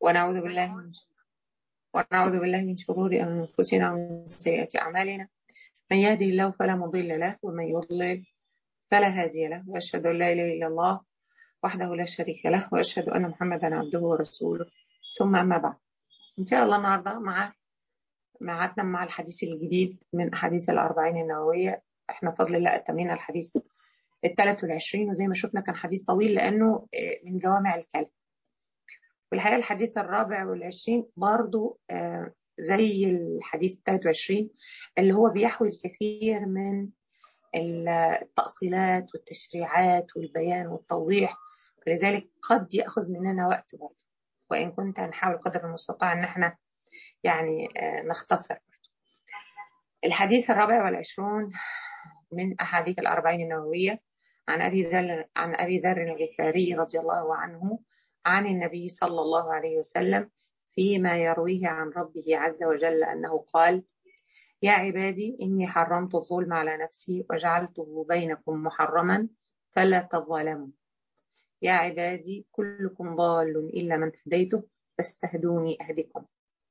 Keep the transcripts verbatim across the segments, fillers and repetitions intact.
ونعوذ بالله من ونعوذ بالله من شرور أنفسنا ومن سيئات أعمالنا. من يهده الله فلا مضل له ومن يضلل فلا هادي له، وأشهد أن لا إله إلا الله وحده لا شريك له، وأشهد أن محمدا عبده ورسوله. ثم أما بعد، إن شاء الله النهاردة مع معادنا مع الحديث الجديد من أحاديث الأربعين النووية. إحنا بفضل الله أتمينا الحديث الثالث والعشرين، وزي ما شفنا كان حديث طويل لأنه من جوامع الكلم. والحقيقة الحديث الرابع والعشرين برضو آه زي الحديث الثالث والعشرين اللي هو بيحوي الكثير من التأصيلات والتشريعات والبيان والتوضيح، ولذلك قد يأخذ مننا وقت برضو، وإن كنت هنحاول قدر المستطاع أن احنا يعني آه نختصر. الحديث الرابع والعشرون من أحاديث الأربعين النووية عن أبي ذر عن أبي ذر الغفاري رضي الله عنه عن النبي صلى الله عليه وسلم فيما يرويه عن ربه عز وجل أنه قال: يا عبادي إني حرمت الظلم على نفسي وجعلته بينكم محرما فلا تظالموا. يا عبادي كلكم ضال إلا من هديته فاستهدوني أهدكم.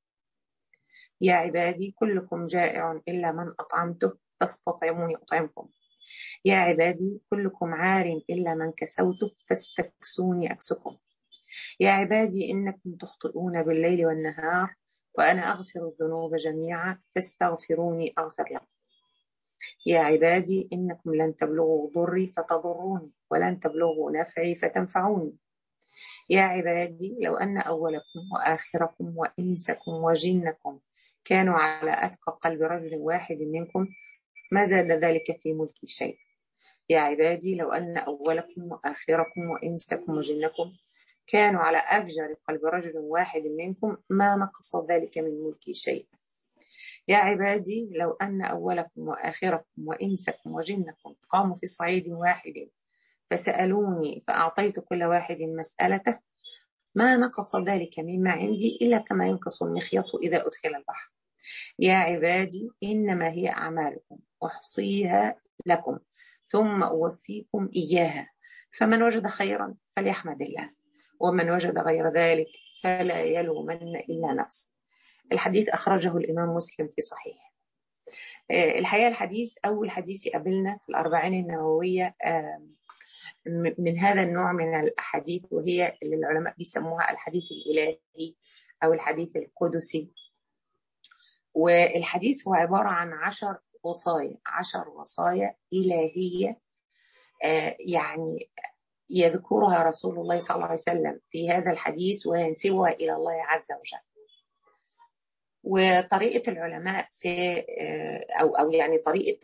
يا عبادي كلكم جائع إلا من أطعمته فاستطعموني أطعمكم. يا عبادي كلكم عار إلا من كسوته فاستكسوني أكسكم. يا عبادي إنكم تخطئون بالليل والنهار وأنا أغفر الذنوب جميعا فاستغفروني أغفر لكم. يا عبادي إنكم لن تبلغوا ضري فتضروني ولن تبلغوا نفعي فتنفعوني. يا عبادي لو أن أولكم وآخركم وإنسكم وجنكم كانوا على أتقى قلب رجل واحد منكم ما زاد ذلك في ملكي شيء. يا عبادي لو أن أولكم وآخركم وإنسكم وجنكم كانوا على أفجر قلب رجل واحد منكم ما نقص ذلك من ملكي شيء. يا عبادي لو أن أولكم وآخركم وإنسكم وجنكم قاموا في صعيد واحد فسألوني فأعطيت كل واحد مسألته ما نقص ذلك مما عندي إلا كما ينقص المخيط إذا أدخل البحر. يا عبادي إنما هي أعمالكم أحصيها لكم ثم أوفيكم إياها، فمن وجد خيرا فليحمد الله ومن وجد غير ذلك فلا يلومن إلا نفسه. الحديث أخرجه الإمام مسلم في صحيح. الحقيقة الحديث أول حديث قابلنا في الأربعين النووية من هذا النوع من الأحاديث، وهي اللي العلماء بيسموها الحديث الإلهي أو الحديث القدسي. والحديث هو عبارة عن عشر وصايا عشر وصايا إلهية يعني يذكرها رسول الله صلى الله عليه وسلم في هذا الحديث وينسبها إلى الله عز وجل. وطريقة العلماء في أو أو يعني طريقة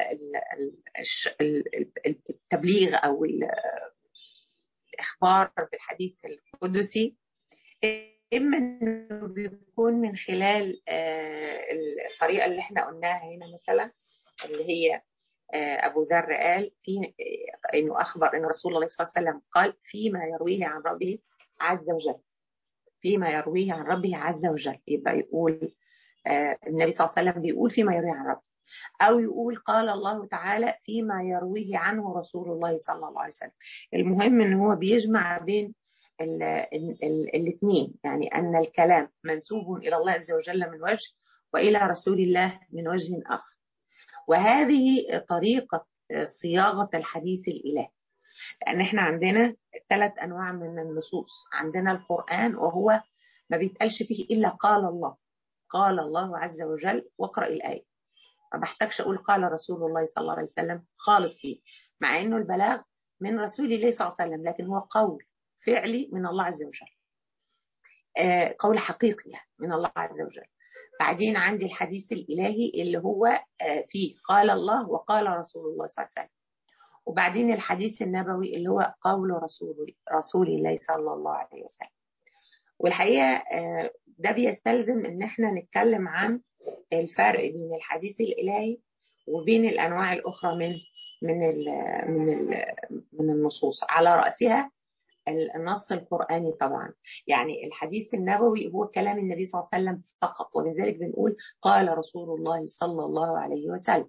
التبليغ أو الإخبار بالحديث القدسي إما إنه بيكون من خلال الطريقة اللي إحنا قلناها هنا، مثلا اللي هي أبو ذر قال في إنه أخبر إن رسول الله صلى الله عليه وسلم قال فيما يرويه عن ربه عز وجل، فيما يرويه عن ربه عز وجل. يبقى يقول آه النبي صلى الله عليه وسلم بيقول فيما يرويه عن ربه، أو يقول قال الله تعالى فيما يرويه عنه رسول الله صلى الله عليه وسلم. المهم إن هو بيجمع بين الاثنين، يعني أن الكلام منسوب إلى الله عز وجل من وجه وإلى رسول الله من وجه آخر. وهذه طريقة صياغة الحديث الإلهي، لأن احنا عندنا ثلاث أنواع من النصوص. عندنا القرآن وهو ما بيتقالش فيه إلا قال الله، قال الله عز وجل واقرأ الآية، ما بحتاجش أقول قال رسول الله صلى الله عليه وسلم خالص فيه، مع أنه البلاغ من رسول الله صلى الله عليه وسلم، لكن هو قول فعلي من الله عز وجل، آه قول حقيقي من الله عز وجل. بعدين عندي الحديث الإلهي اللي هو آه فيه قال الله وقال رسول الله صلى الله عليه وسلم. وبعدين الحديث النبوي اللي هو قول رسول رسول الله صلى الله عليه وسلم. والحقيقة ده بيستلزم ان احنا نتكلم عن الفرق بين الحديث الإلهي وبين الأنواع الأخرى من من ال من ال من النصوص، على رأسها النص القرآني طبعا. يعني الحديث النبوي هو كلام النبي صلى الله عليه وسلم فقط، ولذلك بنقول قال رسول الله صلى الله عليه وسلم.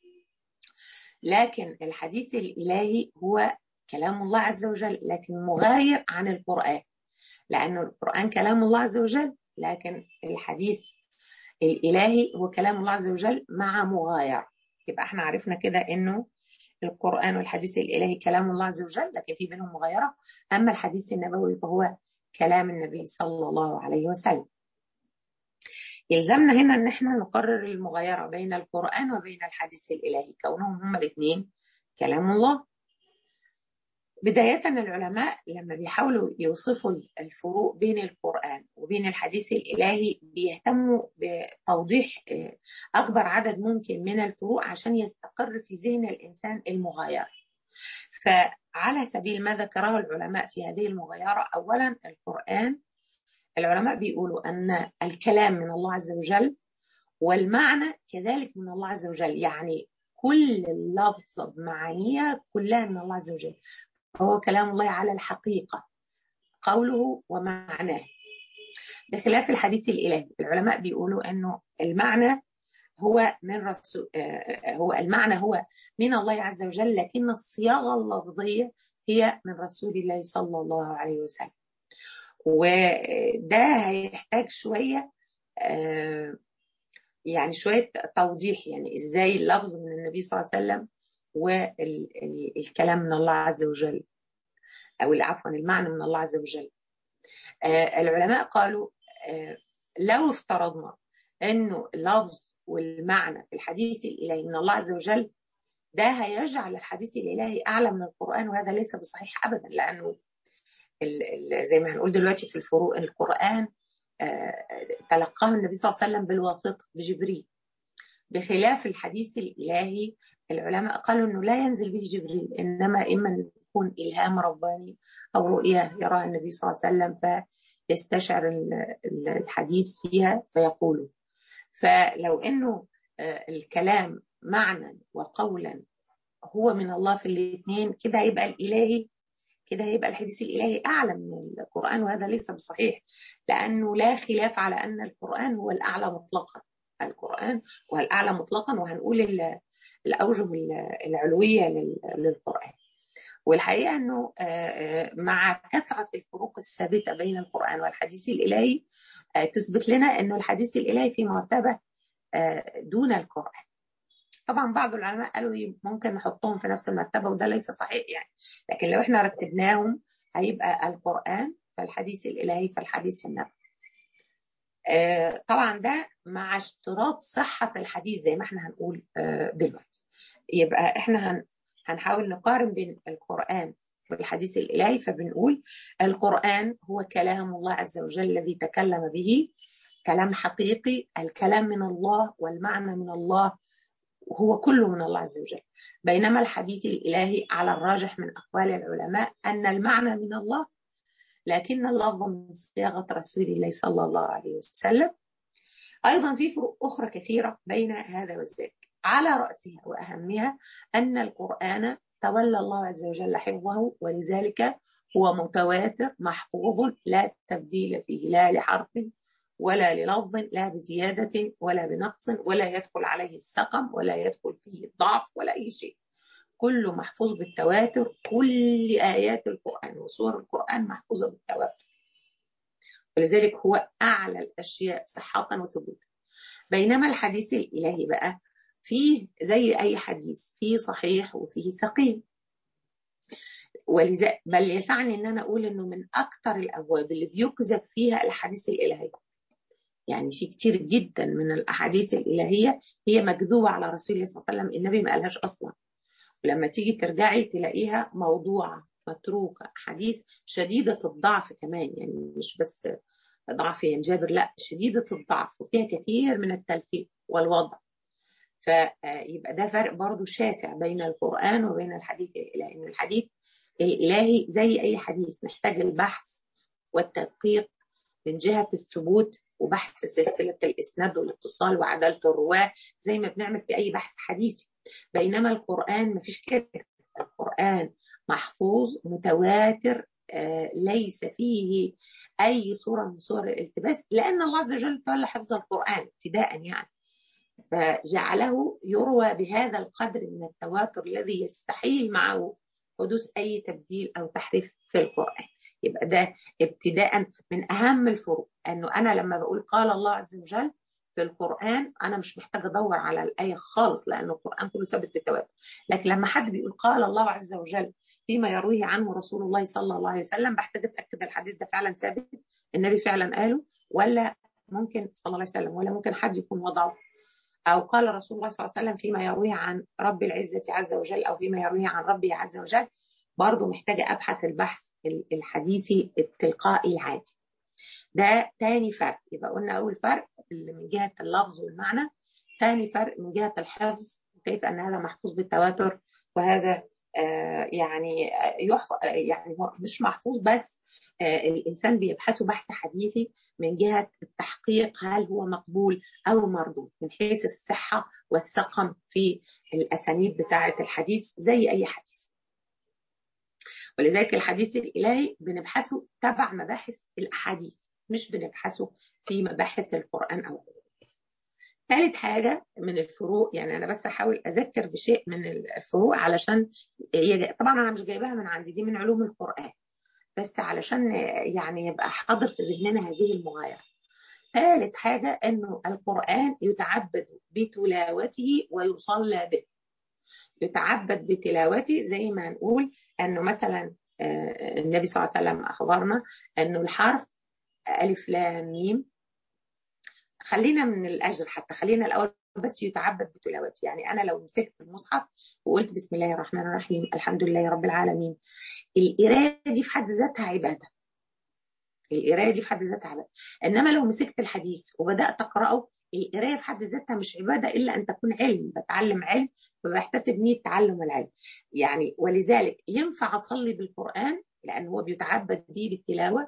لكن الحديث الإلهي هو كلام الله عز وجل لكن مغاير عن القرآن، لأن القرآن كلام الله عز وجل، لكن الحديث الإلهي هو كلام الله عز وجل مع مغايرة. يبقى احنا عرفنا كده إنه القرآن والحديث الإلهي كلام الله عز وجل، لكن في بينهم مغايرة. أما الحديث النبوي فهو كلام النبي صلى الله عليه وسلم. يلزمنا هنا ان احنا نقرر المغايرة بين القرآن وبين الحديث الإلهي، كونهم هما الاثنين كلام الله. بداية العلماء لما بيحاولوا يوصفوا الفروق بين القرآن وبين الحديث الإلهي بيهتموا بتوضيح أكبر عدد ممكن من الفروق عشان يستقر في ذهن الإنسان المغايرة. فعلى سبيل ما ذكره العلماء في هذه المغايرة، أولا القرآن العلماء بيقولوا أن الكلام من الله عز وجل والمعنى كذلك من الله عز وجل، يعني كل اللفظة بمعانيها كلها من الله عز وجل، فهو كلام الله على الحقيقة قوله ومعناه، بخلاف الحديث الإلهي. العلماء بيقولوا أنه المعنى هو من رسول هو المعنى هو من الله عز وجل، لكن الصياغة اللفظية هي من رسول الله صلى الله عليه وسلم. وده هيحتاج شوية يعني شوية توضيح، يعني ازاي اللفظ من النبي صلى الله عليه وسلم والكلام من الله عز وجل، او عفوا المعنى من الله عز وجل. العلماء قالوا لو افترضنا انه اللفظ والمعنى في الحديث الالهي من الله عز وجل، ده هيجعل الحديث الالهي اعلى من القرآن، وهذا ليس بصحيح ابدا. لانه زي ما هنقول دلوقتي في الفروق، القرآن تلقاه النبي صلى الله عليه وسلم بالواسطة بجبريل، بخلاف الحديث الإلهي العلماء قالوا أنه لا ينزل به جبريل، إنما إما يكون إلهام رباني أو رؤية يراها النبي صلى الله عليه وسلم فيستشعر الحديث فيها فيقوله. فلو أنه الكلام معنى وقولا هو من الله في الاثنين، كده هيبقى الإلهي كده هيبقى الحديث الإلهي أعلى من القرآن، وهذا ليس بصحيح، لأنه لا خلاف على أن القرآن هو الأعلى مطلقا. القرآن هو الأعلى مطلقا، وهنقول الأوجه العلوية للقرآن. والحقيقة أنه مع كثرة الفروق الثابتة بين القرآن والحديث الإلهي تثبت لنا أنه الحديث الإلهي في مرتبة دون القرآن. طبعا بعض العلماء قالوا ممكن نحطهم في نفس المرتبة، وده ليس صحيح يعني، لكن لو احنا رتبناهم هيبقى القرآن فالحديث الإلهي فالحديث النبوي. آه طبعا ده مع اشتراط صحة الحديث زي ما احنا هنقول آه دلوقتي. يبقى احنا هن هنحاول نقارن بين القرآن والحديث الإلهي، فبنقول القرآن هو كلام الله عز وجل الذي تكلم به، كلام حقيقي، الكلام من الله والمعنى من الله، وهو كله من الله عز وجل. بينما الحديث الإلهي على الراجح من أقوال العلماء أن المعنى من الله، لكن اللفظ من صياغة رسول الله صلى الله عليه وسلم. أيضا في فروق أخرى كثيرة بين هذا وذاك، على رأسها وأهمها أن القرآن تولى الله عز وجل حفظه، ولذلك هو متواتر محفوظ لا تبديل فيه، لا لحرف ولا للفظ، لا بزيادة ولا بنقص، ولا يدخل عليه السقم ولا يدخل فيه الضعف ولا أي شيء، كله محفوظ بالتواتر. كل آيات القرآن وسور القرآن محفوظة بالتواتر، ولذلك هو أعلى الأشياء صحة وثبوتا. بينما الحديث الإلهي بقى فيه زي أي حديث، فيه صحيح وفيه سقيم. ولذا بل يسعني أن أنا أقول أنه من أكثر الأبواب اللي بيكذب فيها الحديث الإلهي، يعني في كتير جدا من الأحاديث الإلهية هي مكذوبة على رسول الله صلى الله عليه وسلم، النبي ما قالهاش أصلا، ولما تيجي ترجعي تلاقيها موضوعة متروكة، حديث شديدة الضعف كمان، يعني مش بس ضعف ينجبر، لا شديدة الضعف وفيها كثير من التلفيق والوضع. فيبقى ده فرق برضو شاسع بين القرآن وبين الحديث الإلهي، إن الحديث الإلهي زي أي حديث محتاج البحث والتدقيق من جهة الثبوت وبحث سلسلة الإسناد والاتصال وعدالة الرواة زي ما بنعمل في أي بحث حديثي. بينما القرآن مفيش كده، القرآن محفوظ متواتر، آه ليس فيه أي صورة من صور الالتباس، لأن الله عز وجل تولى حفظ القرآن ابتداء يعني، فجعله يروى بهذا القدر من التواتر الذي يستحيل معه حدوث أي تبديل أو تحريف في القرآن. يبقى ده ابتداء من أهم الفروق، أنه أنا لما بقول قال الله عز وجل في القرآن أنا مش محتاجة أدور على الآية خالص، لأن القرآن كله ثابت بالتواتر. لكن لما حد بيقول قال الله عز وجل فيما يرويه عنه رسول الله صلى الله عليه وسلم، بحتاج أتأكد الحديث ده فعلا ثابت، النبي فعلا قاله، ولا ممكن صلى الله عليه وسلم، ولا ممكن حد يكون وضعه. أو قال رسول الله صلى الله عليه وسلم فيما يرويه عن رب العزة عز وجل، أو فيما يرويه عن ربي عز وجل، برضه محتاجة أبحث البحث الحديثي التلقائي العادي. ده تاني فرق. يبقى قلنا أول فرق اللي من جهة اللفظ والمعنى، تاني فرق من جهة الحفظ، كيف أن هذا محفوظ بالتواتر وهذا آه يعني يح يعني هو مش محفوظ بس، آه الإنسان بيبحثه بحث حديثي من جهة التحقيق هل هو مقبول أو مردود، من حيث الصحة والسقم في الأسانيد بتاعة الحديث زي أي حديث. ولذلك الحديث الإلهي بنبحثه تبع مباحث الأحاديث، مش بنبحثه في مباحث القرآن أو غيره. ثالث حاجة من الفروق، يعني أنا بس أحاول أذكر بشيء من الفروق علشان طبعا أنا مش جايبها من عندي، دي من علوم القرآن، بس علشان يعني يبقى حاضر في ذهننا هذه المغايرة. ثالث حاجة أنه القرآن يتعبد بتلاوته ويصلى به. يتعبد بتلاوته زي ما نقول أنه مثلا النبي صلى الله عليه وسلم أخبرنا أنه الحرف ألف لام ميم، خلينا من الأجر حتى، خلينا الأول بس يتعبد بتلاوته. يعني أنا لو مسكت المصحف وقلت بسم الله الرحمن الرحيم الحمد لله رب العالمين، القراية دي في حد ذاتها عبادة، القراية دي في حد ذاتها عبادة. إنما لو مسكت الحديث وبدأت أقرأه، القراية في حد ذاتها مش عبادة إلا أن تكون علم، بتعلم علم فبحتسب نية تعلم العلم. يعني ولذلك ينفع أصلي بالقرآن لأن هو بيتعبد به بالتلاوة،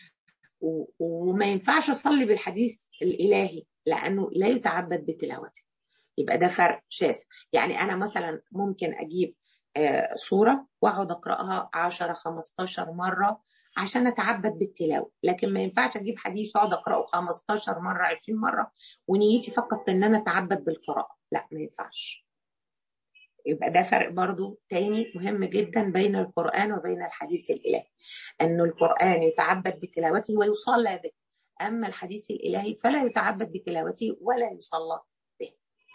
وما ينفعش أصلي بالحديث الإلهي لأنه لا يتعبد بتلاوته. يبقى ده فرق شاسع. يعني أنا مثلا ممكن أجيب آه صورة وأقعد أقرأها عشرة خمستاشر مرة عشان أتعبد بالتلاوة، لكن ما ينفعش أجيب حديث وأقعد أقرأه خمستاشر مرة عشرين مرة ونيتي فقط إن أنا أتعبد بالقراءة، لا ما ينفعش. يبقى ده فرق برضو تاني مهم جدا بين القرآن وبين الحديث الإلهي، أنه القرآن يتعبد بتلاوته ويصلى به، أما الحديث الإلهي فلا يتعبد بتلاوته ولا يصلى به.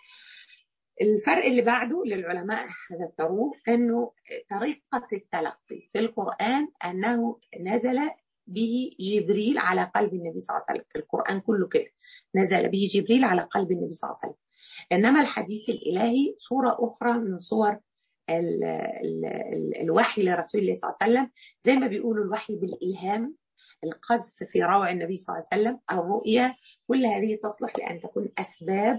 الفرق اللي بعده للعلماء ذكروه أنه طريقة التلقي في القرآن أنه نزل به جبريل على قلب النبي صلى الله عليه وسلم. القرآن كله كده نزل به جبريل على قلب النبي صلى الله عليه وسلم. إنما الحديث الإلهي صورة أخرى من صور ال ال ال الوحي لرسول الله صلى الله عليه وسلم، زي ما بيقولوا الوحي بالإلهام، القذف في روع النبي صلى الله عليه وسلم، الرؤية، كل هذه تصلح لأن تكون أسباب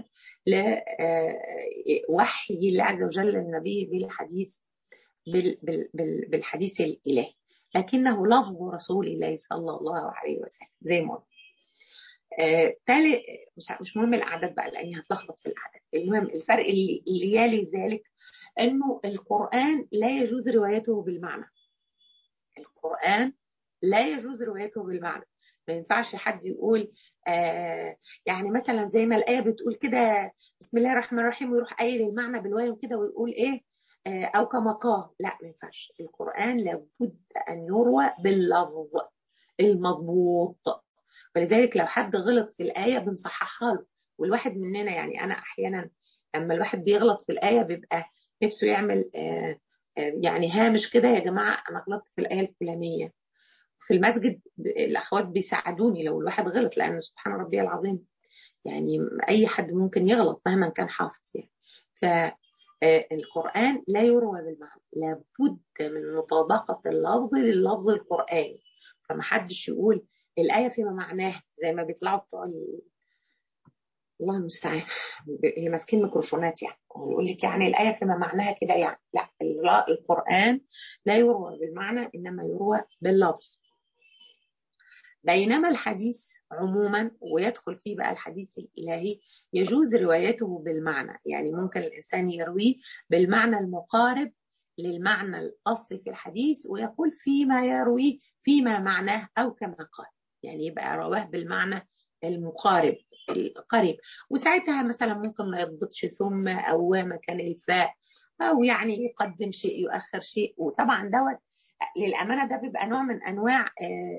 لوحي الله عز وجل للنبي بالحديث بالحديث الإلهي، لكنه لفظ رسول الله صلى الله عليه وسلم زي ما آه، تالي مش مش مهم الاعداد بقى لاني هتلخبط في الاعداد. المهم الفرق اللي, اللي يلي ذلك انه القران لا يجوز روايته بالمعنى. القران لا يجوز روايته بالمعنى. ما ينفعش حد يقول آه يعني مثلا زي ما الايه بتقول كده بسم الله الرحمن الرحيم ويروح قايل المعنى بالواو كده ويقول ايه آه او كما قال، لا ما ينفعش. القران لابد ان يروى باللفظ المضبوط. ولذلك لو حد غلط في الآية بنصححها له. والواحد مننا يعني أنا أحيانا لما الواحد بيغلط في الآية بيبقى نفسه يعمل آآ آآ يعني هامش كده، يا جماعة أنا غلطت في الآية الفلانية. في المسجد الأخوات بيساعدوني لو الواحد غلط، لأن سبحان ربي العظيم يعني أي حد ممكن يغلط مهما كان حافظ يعني. فالقرآن لا يروى بالمعنى، لابد من مطابقة اللفظ لللفظ القرآني. فما حدش يقول الآية فيما معناها زي ما بيطلعوا بتوع الله المستعان اللي ماسكين ميكروفونات يعني ويقول لك يعني الآية فيما معناها كده يعني. لا، القرآن لا يروى بالمعنى إنما يروى باللفظ. بينما الحديث عموما ويدخل فيه بقى الحديث الإلهي يجوز روايته بالمعنى، يعني ممكن الإنسان يرويه بالمعنى المقارب للمعنى الأصلي في الحديث ويقول فيما يرويه فيما معناه أو كما قال، يعني يبقى رواه بالمعنى المقارب القريب. وساعتها مثلا ممكن ما يضبطش ثم أو مكان الفاء، أو يعني يقدم شيء يؤخر شيء، وطبعا دوت للامانه ده بيبقى نوع من انواع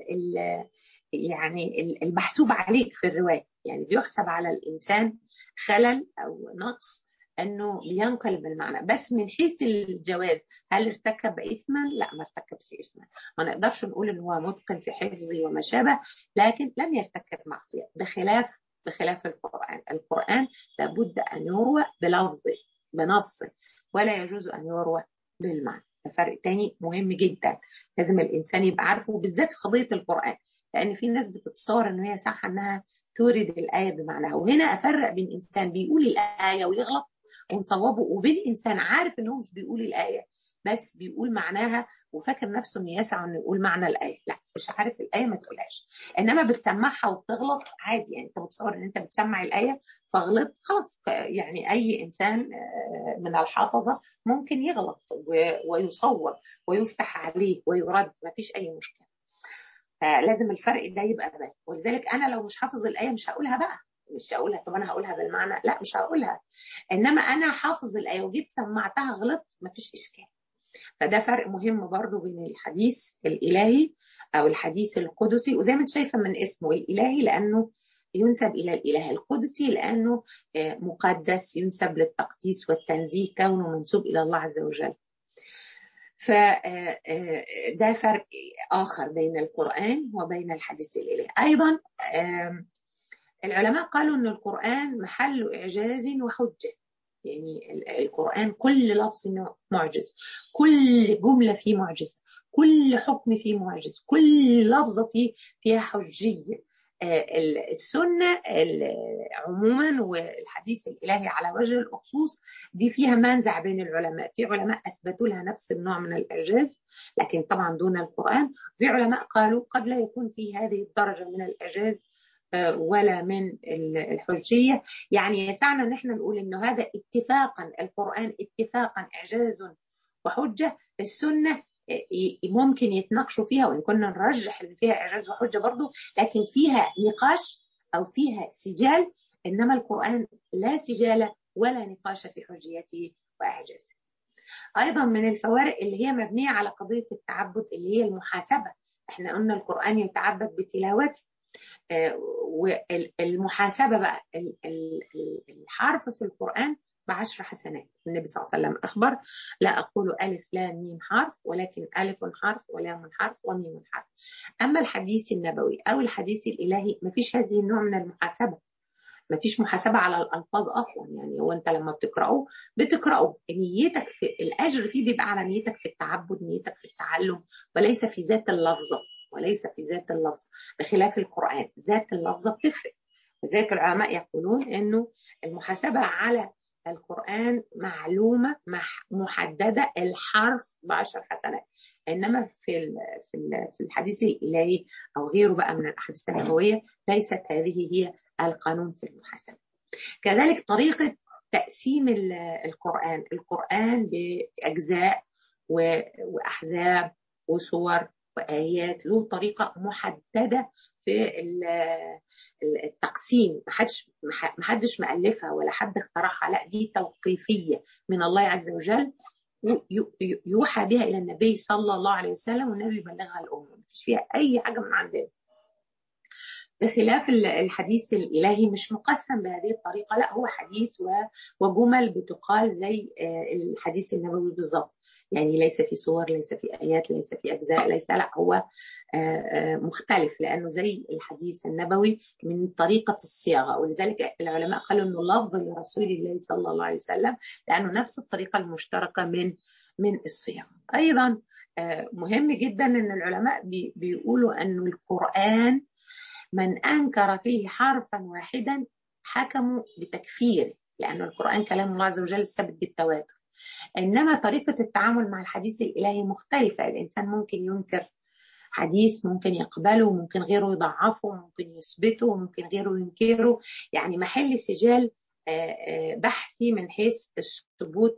يعني المحسوب عليك في الروايه، يعني بيحسب على الانسان خلل او نقص انه بينقلب المعنى. بس من حيث الجواز، هل ارتكب اثما؟ لا، ما ارتكبش اثما. ما نقدرش نقول ان هو متقن في حفظه وما شابه، لكن لم يرتكب معصيه، بخلاف بخلاف القران. القران لابد ان يروى بلفظه بنصه، ولا يجوز ان يروى بالمعنى. ده فرق تاني مهم جدا، لازم الانسان يبقى عارفه، بالذات في قضيه القران، لان في ناس بتتصور ان هي صح انها تورد الايه بمعناها. وهنا افرق بين انسان بيقول الايه ويغلط ونصوبه، وبين انسان عارف ان هو مش بيقول الايه بس بيقول معناها وفاكر نفسه انه يسعى انه يقول معنى الايه. لا، مش عارف الايه ما تقولهاش، انما بتسمعها وبتغلط عادي. يعني انت متصور ان انت بتسمع الايه فغلط، خلاص. يعني اي انسان من الحافظه ممكن يغلط ويصوب ويفتح عليه ويرد، ما فيش اي مشكله. فلازم الفرق ده يبقى باين. ولذلك انا لو مش حافظ الايه مش هقولها بقى، مش هقولها. طب انا هقولها بالمعنى؟ لا، مش هقولها. انما انا حافظ الايه وجيت سمعتها غلط، مفيش اشكال. فده فرق مهم برضو بين الحديث الالهي او الحديث القدسي. وزي ما انت شايفه من اسمه الالهي لانه ينسب الى الاله، القدسي لانه مقدس، ينسب للتقديس والتنزيه، كونه منسوب الى الله عز وجل. فده فرق آخر بين القرآن وبين الحديث الإلهي. أيضا العلماء قالوا أن القرآن محل إعجاز وحجة. يعني القرآن كل لفظ معجز، كل جملة فيه معجزة، كل حكم فيه معجز، كل لفظة فيه فيها حجية. السنة عموما والحديث الإلهي على وجه الخصوص دي فيها منزع بين العلماء. في علماء أثبتوا لها نفس النوع من الإعجاز لكن طبعا دون القرآن. في علماء قالوا قد لا يكون في هذه الدرجة من الإعجاز ولا من الحجية. يعني يسعنا ان احنا نقول انه هذا اتفاقا القرآن اتفاقا اعجاز وحجة. السنة ممكن يتناقشوا فيها وان كنا نرجح ان فيها اعجاز وحجة برضو، لكن فيها نقاش او فيها سجال. انما القرآن لا سجال ولا نقاش في حجيته واعجازه. ايضا من الفوارق اللي هي مبنية على قضية التعبد اللي هي المحاسبة. احنا قلنا القرآن يتعبد بتلاوته، والمحاسبة بقى الحرف في القرآن بعشر حسنات. النبي صلى الله عليه وسلم أخبر لا أقول ألف لام ميم حرف ولكن ألف حرف ولام حرف وميم حرف. أما الحديث النبوي أو الحديث الإلهي ما فيش هذه النوع من المحاسبة، ما فيش محاسبة على الألفاظ أصلا. يعني هو أنت لما بتقرأه بتقرأه نيتك في الأجر فيه بيبقى على نيتك في التعبد، نيتك في التعلم، وليس في ذات اللفظة، وليس في ذات اللفظ. بخلاف القرآن ذات اللفظة بتفرق. لذلك العلماء يقولون انه المحاسبة على القرآن معلومة محددة، الحرف بعشر حسنات. انما في في الحديث الالهي او غيره بقى من الاحاديث النبوية ليست هذه هي القانون في المحاسبة. كذلك طريقة تقسيم القرآن، القرآن بأجزاء وأحزاب وصور وآيات، له طريقة محددة في التقسيم. محدش محدش مألفها ولا حد اخترعها، لا دي توقيفية من الله عز وجل يوحى بها إلى النبي صلى الله عليه وسلم، والنبي يبلغها الأمة، مفيش فيها أي حاجة من عندنا. بخلاف الحديث الإلهي مش مقسم بهذه الطريقة، لا هو حديث وجمل بتقال زي الحديث النبوي بالضبط. يعني ليس في صور، ليس في آيات، ليس في أجزاء، ليس، لا هو مختلف لأنه زي الحديث النبوي من طريقة الصياغة. ولذلك العلماء قالوا أنه لفظ لرسول الله صلى الله عليه وسلم لأنه نفس الطريقة المشتركة من من الصياغة. أيضا مهم جدا أن العلماء بيقولوا أن القرآن من أنكر فيه حرفا واحدا حكموا بتكفيره، لأن القرآن كلام الله عز وجل ثابت بالتواتر. إنما طريقة التعامل مع الحديث الإلهي مختلفة. الإنسان ممكن ينكر حديث، ممكن يقبله، ممكن غيره يضعفه، ممكن يثبته، ممكن غيره ينكره. يعني محل سجال بحثي من حيث الثبوت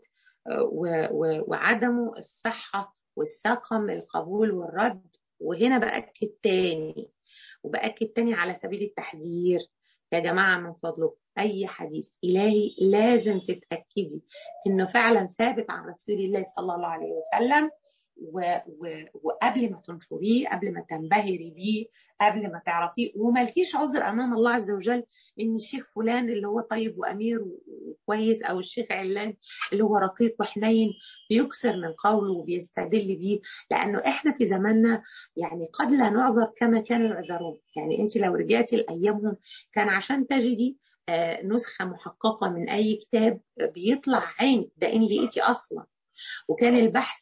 وعدمه، الصحة والسقم، القبول والرد. وهنا بأكد تاني وبأكد تاني على سبيل التحذير يا جماعة، من فضلكم أي حديث إلهي لازم تتأكدي إنه فعلا ثابت عن رسول الله صلى الله عليه وسلم، و... و... وقبل ما تنشريه، قبل ما تنبهري بيه، قبل ما تعرفيه، وملكيش عذر امام الله عز وجل ان الشيخ فلان اللي هو طيب وامير وكويس، او الشيخ علان اللي هو رقيق وحنين بيكسر من قوله وبيستدل بيه، لانه احنا في زماننا يعني قد لا نعذر كما كانوا يعذرون. يعني انت لو رجعتي لايامهم كان عشان تجدي آه نسخه محققه من اي كتاب بيطلع عينك ده ان لقيتي اصلا. وكان البحث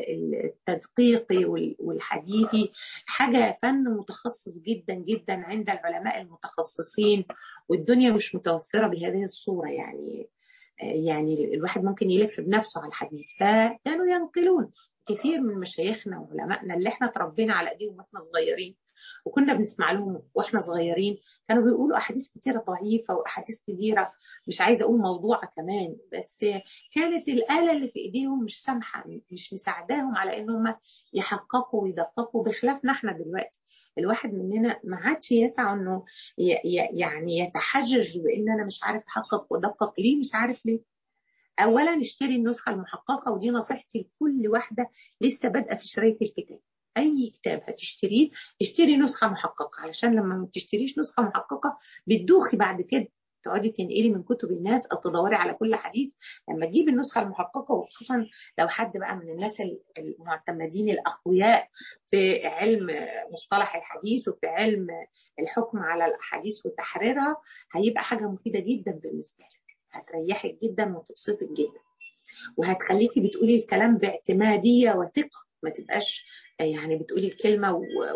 التدقيقي والحديثي حاجة فن متخصص جدا جدا عند العلماء المتخصصين، والدنيا مش متوفرة بهذه الصورة. يعني يعني الواحد ممكن يلف بنفسه على الحديث، فكانوا ينقلون. كثير من مشايخنا وعلمائنا اللي احنا تربينا على ايديهم واحنا صغيرين وكنا بنسمع لهم واحنا صغيرين كانوا بيقولوا احاديث كثيره ضعيفه واحاديث كثيره مش عايزه اقول موضوعه كمان، بس كانت الاله اللي في ايديهم مش سامحه، مش مساعداهم على انهم يحققوا ويدققوا، بخلافنا احنا دلوقتي. الواحد مننا ما عادش يسعى انه يعني يتحجج بان انا مش عارف احقق وادقق. ليه مش عارف؟ ليه؟ اولا اشتري النسخه المحققه، ودي نصيحتي لكل واحده لسه بادئه في شرايه الكتاب. اي كتاب هتشتريه اشتري نسخه محققه، علشان لما ما تشتريش نسخه محققه بتدوخي بعد كده تقعدي تنقلي من كتب الناس او تدوري على كل حديث. لما تجيب النسخه المحققه، وخصوصا لو حد بقى من الناس المعتمدين الاقوياء في علم مصطلح الحديث وفي علم الحكم على الاحاديث وتحريرها، هيبقى حاجه مفيده جدا بالنسبه لك، هتريحك جدا وتبسطك جدا، وهتخليكي بتقولي الكلام باعتماديه وثقه، ما تبقاش يعني بتقولي الكلمه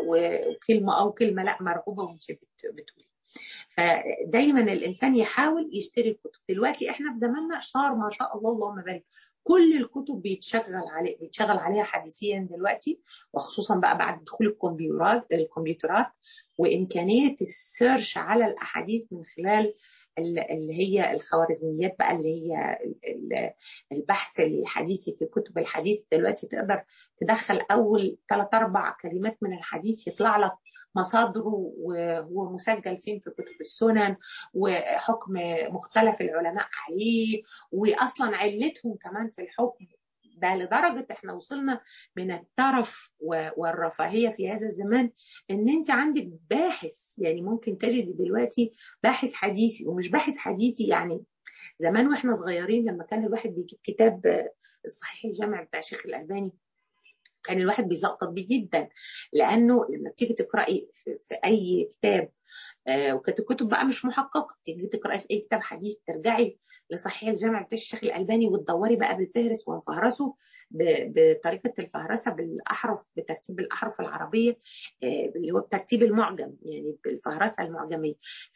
وكلمه او كلمه لا مرغوبه وانت بتقولي. فدايما الانسان يحاول يشتري الكتب. دلوقتي احنا في زماننا صار ما شاء الله اللهم بارك كل الكتب بيتشغل عليه بيتشغل عليها حديثيا دلوقتي، وخصوصا بقى بعد دخول الكمبيوترات الكمبيوترات وامكانيه السيرش على الاحاديث من خلال اللي هي الخوارزميات بقى، اللي هي البحث الحديثي في كتب الحديث. دلوقتي تقدر تدخل اول ثلاث اربع كلمات من الحديث يطلع لك مصادره وهو مسجل فين في كتب السنن، وحكم مختلف العلماء عليه، واصلا علتهم كمان في الحكم ده. لدرجه احنا وصلنا من الترف والرفاهيه في هذا الزمان ان انت عندك باحث، يعني ممكن تجدي دلوقتي باحث حديثي ومش باحث حديثي. يعني زمان واحنا صغيرين لما كان الواحد بيجيب كتاب الصحيح الجامع بتاع شيخ الألباني كان الواحد بيزقط بيه جدا، لانه لما بتيجي تقراي في, في اي كتاب آه وكانت الكتب بقى مش محققه، تيجي تقراي في اي كتاب حديث ترجعي لصحيح الجامع بتاع الشيخ الألباني وتدوري بقى بالفهرس ونفهرسه بطريقه الفهرسه بالاحرف، بترتيب الاحرف العربيه آه اللي هو بترتيب المعجم، يعني بالفهرسه المعجميه،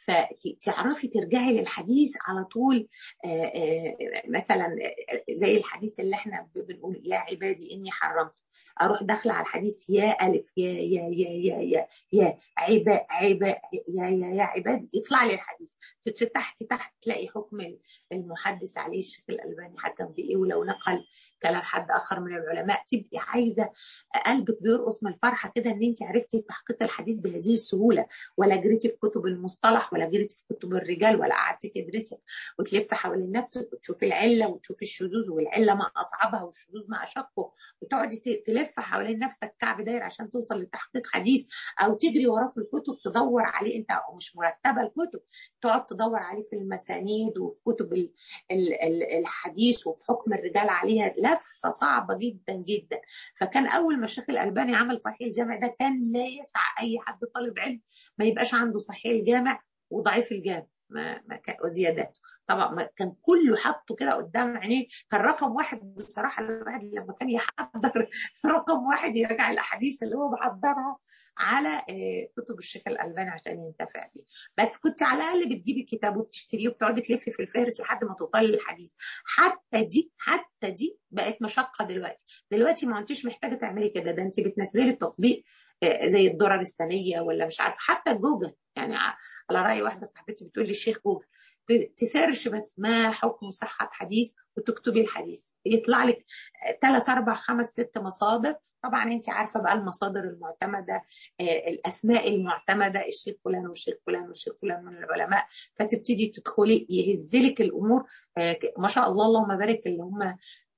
فتعرفي ترجعي للحديث على طول. آه آه مثلا زي الحديث اللي احنا بنقول يا عبادي اني حرمت، اروح داخله على الحديث يا الف يا يا يا يا يا يا عبا عبا يا يا يا عباد، يطلع لي الحديث. تحت تحت تلاقي حكم المحدث عليه الشيخ الألباني حكم بايه، ولو نقل كلام حد اخر من العلماء تبقي عايزه قلبك بيرقص من الفرحه كده ان انت عرفتي تحقيق الحديث بهذه السهوله، ولا جريتي في كتب المصطلح ولا جريتي في كتب الرجال ولا قعدتي تدرسي وتلف حوالين نفسك وتشوفي العله وتشوفي الشذوذ، والعله ما اصعبها والشذوذ ما اشقه، وتقعدي تلف حوالين نفسك كعب داير عشان توصل لتحقيق حديث، او تجري وراه في الكتب تدور عليه، انت مش مرتبه الكتب تقعد تدور عليه في المسانيد وفي كتب ال ال ال الحديث وفي حكم الرجال عليها، لفه صعبه جدا جدا. فكان اول ما الشيخ الألباني عمل صحيح الجامع ده كان لا يسعى اي حد طالب علم ما يبقاش عنده صحيح الجامع وضعيف الجامع ما ما كان وزياداته. طبعا ما كان كله حاطه كده قدام عينيه، كان رقم واحد بصراحه. الواحد لما كان يحضر رقم واحد يراجع الاحاديث اللي هو محضرها على كتب الشيخ الألباني عشان ينتفع بيه. بس كنت على الاقل بتجيبي الكتاب وبتشتريه وبتقعدي تلفي في الفهرس لحد ما توصلي للحديث. حتى دي حتى دي بقت مشقه دلوقتي. دلوقتي ما انتيش محتاجه تعملي كده، ده انت بتنزلي التطبيق زي الدرر السنيه ولا مش عارفه، حتى جوجل. يعني على راي واحده صاحبتي بتقول لي الشيخ جوجل تسيرش بس ما حكم صحه حديث وتكتبي الحديث يطلع لك ثلاث اربع خمس ست مصادر. طبعا انت عارفه بقى المصادر المعتمده آه الاسماء المعتمده الشيخ فلان والشيخ فلان والشيخ فلان من العلماء، فتبتدي تدخلي يهزلك الامور آه ما شاء الله اللهم بارك اللي هم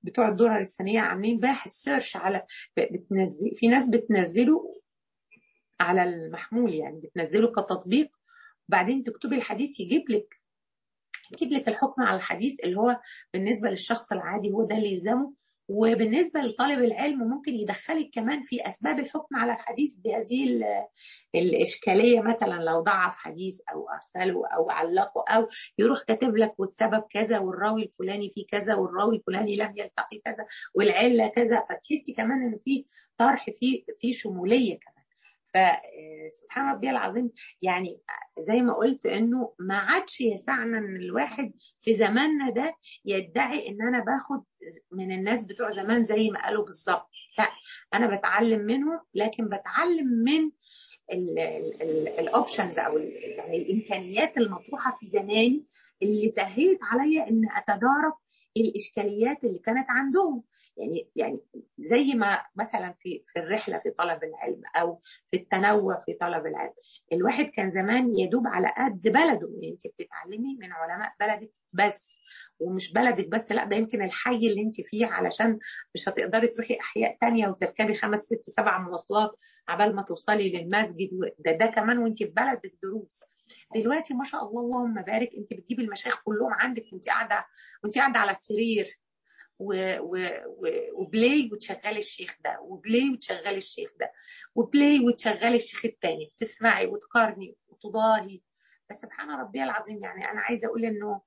بتوع الدرر الثانيه عاملين باحث سيرش على، بتنزل في ناس بتنزله على المحمول، يعني بتنزله كتطبيق، وبعدين تكتبي الحديث يجيب لك يجيب لك الحكم على الحديث اللي هو بالنسبه للشخص العادي هو ده اللي يلزمه. وبالنسبه لطالب العلم ممكن يدخلك كمان في اسباب الحكم على الحديث بهذه الإشكالية، مثلا لو ضعف حديث أو أرسله أو علقه، أو يروح كاتب لك والسبب كذا والراوي الفلاني فيه كذا والراوي الفلاني لم يلتقي كذا والعلة كذا، فتحسي كمان إن في طرح، في في شمولية كمان. فسبحان ربي العظيم، يعني زي ما قلت انه ما عادش يسعنا ان الواحد في زماننا ده يدعي ان انا باخد من الناس بتوع زمان زي ما قالوا بالظبط. لا، انا بتعلم منهم، لكن بتعلم من الاوبشنز او ال يعني الامكانيات المطروحه في زماني اللي سهلت عليا ان اتدارك الاشكاليات اللي كانت عندهم. يعني يعني زي ما مثلا في في الرحله في طلب العلم او في التنوع في طلب العلم، الواحد كان زمان يدوب على قد بلده، يعني انت بتتعلمي من علماء بلدك بس، ومش بلدك بس، لا ده يمكن الحي اللي انت فيه، علشان مش هتقدري تروحي احياء تانية وتركبي خمس ست سبع مواصلات عبال ما توصلي للمسجد، ده ده كمان وانت في بلدك دروس. دلوقتي ما شاء الله اللهم بارك، انت بتجيبي المشايخ كلهم عندك وانت قاعده وانت قاعده على السرير، و و و وبلاي وتشغلي الشيخ ده، وبلاي وتشغلي الشيخ ده، وبلاي وتشغلي الشيخ الثاني، تسمعي وتقارني وتضاهي. فسبحان ربي العظيم، يعني انا عايزه اقول انه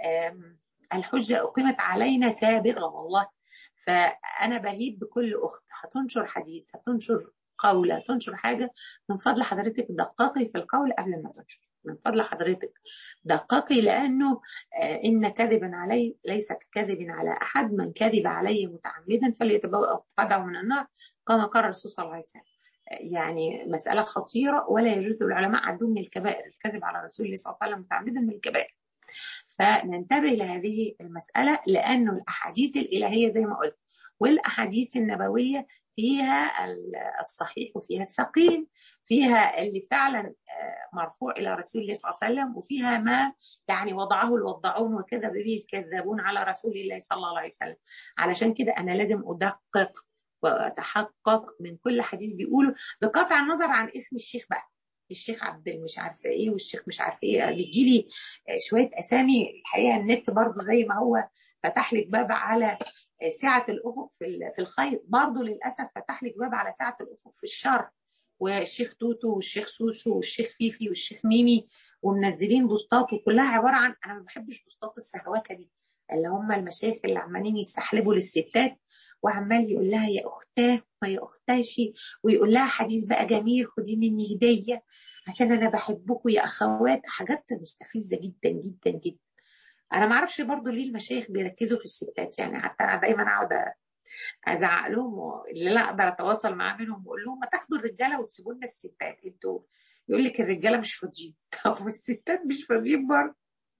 الحجه اقيمت علينا سابغه والله. فانا بهيب بكل اخت هتنشر حديث، هتنشر قول، هتنشر حاجه، من فضل حضرتك دققي في القول قبل ما تنشر، من فضل حضرتك دققي، لانه إن كذبا علي ليس كذب على أحد، من كذب علي متعمدا فليتبوأ مقعده من النار، كما قال الرسول صلى الله عليه وسلم. يعني مسألة خطيرة، ولا يجوز، العلماء عندهم من الكبائر، الكذب على رسول الله صلى الله عليه وسلم متعمدا من الكبائر. فننتبه لهذه المسألة، لأنه الأحاديث الإلهية زي ما قلت والأحاديث النبوية فيها الصحيح وفيها السقيم، فيها اللي فعلا مرفوع إلى رسول الله صلى الله عليه وسلم، وفيها ما يعني وضعه الوضعون وكذب به الكذابون على رسول الله صلى الله عليه وسلم. علشان كده أنا لازم أدقق وأتحقق من كل حديث بيقوله، بقطع النظر عن اسم الشيخ بقى، الشيخ عبد مش عارفه ايه، والشيخ مش عارفه ايه، بيجي لي شويه اسامي. الحقيقه النت برضو زي ما هو فتح لك باب على سعه الافق في في الخير، برضو للاسف فتح لك باب على سعه الافق في الشر. والشيخ توتو والشيخ سوسو والشيخ فيفي والشيخ ميمي، ومنزلين بوستات وكلها عباره عن، انا ما بحبش بوستات السهواكه دي، اللي هم المشايخ اللي عمالين يستحلبوا للستات، وعمال يقول لها يا اختاه ويا اختاشي، ويقول لها حديث بقى جميل خدي مني هديه عشان انا بحبكم يا اخوات، حاجات مستفزه جدا جدا جدا. انا ما اعرفش برضو ليه المشايخ بيركزوا في الستات، يعني حتى انا دايما اقعد ازعق لهم، اللي لا اقدر اتواصل معاه منهم واقول لهم ما تاخدوا الرجاله وتسيبوا لنا الستات انتوا. يقول لك الرجاله مش فاضيين طب والستات مش فاضيين برضه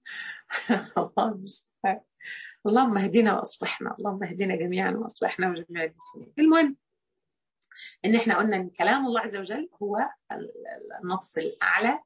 الله المستعان. اللهم اهدنا واصلحنا، اللهم اهدنا جميعا واصلحنا وجميع المسلمين. المهم ان احنا قلنا ان كلام الله عز وجل هو النص الاعلى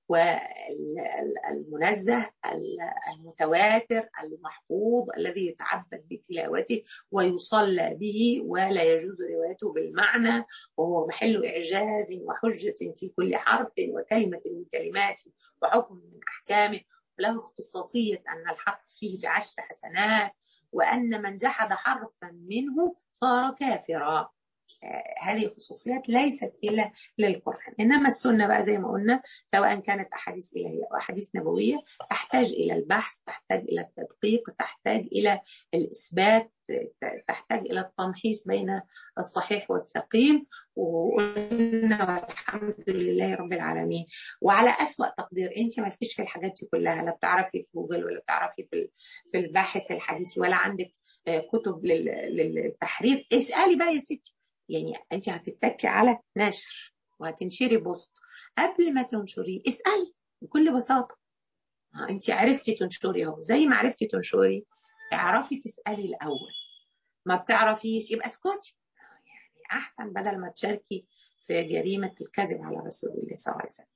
والمنزه المتواتر المحفوظ الذي يتعبد بتلاوته ويصلى به، ولا يجوز روايته بالمعنى، وهو محل إعجاز وحجة في كل حرف وكلمة من كلماته وحكم من أحكامه، وله اختصاصية أن الحرف فيه بعشر حسنات، وأن من جحد حرفا منه صار كافرا. هذه خصوصيات ليست إلا للقرآن. إنما السنة بقى زي ما قلنا، سواء كانت أحاديث إلهية أو أحاديث نبوية، تحتاج إلى البحث، تحتاج إلى التدقيق، تحتاج إلى الإثبات، تحتاج إلى التمحيص بين الصحيح والسقيم. وقلنا والحمد لله رب العالمين. وعلى أسوأ تقدير أنت ما فيش في الحاجات دي كلها، لا بتعرفي في جوجل ولا بتعرفي في في الباحث الحديثي ولا عندك كتب للتحرير، اسألي بقى يا ستي. يعني انت هتتكي على نشر وهتنشري بوست، قبل ما تنشريه اسألي بكل بساطة. انت عرفتي تنشري اهو، زي ما عرفتي تنشري اعرفي تسألي الأول. ما بتعرفيش يبقى اسكتي، يعني أحسن بدل ما تشاركي في جريمة الكذب على رسول الله صلى الله عليه وسلم.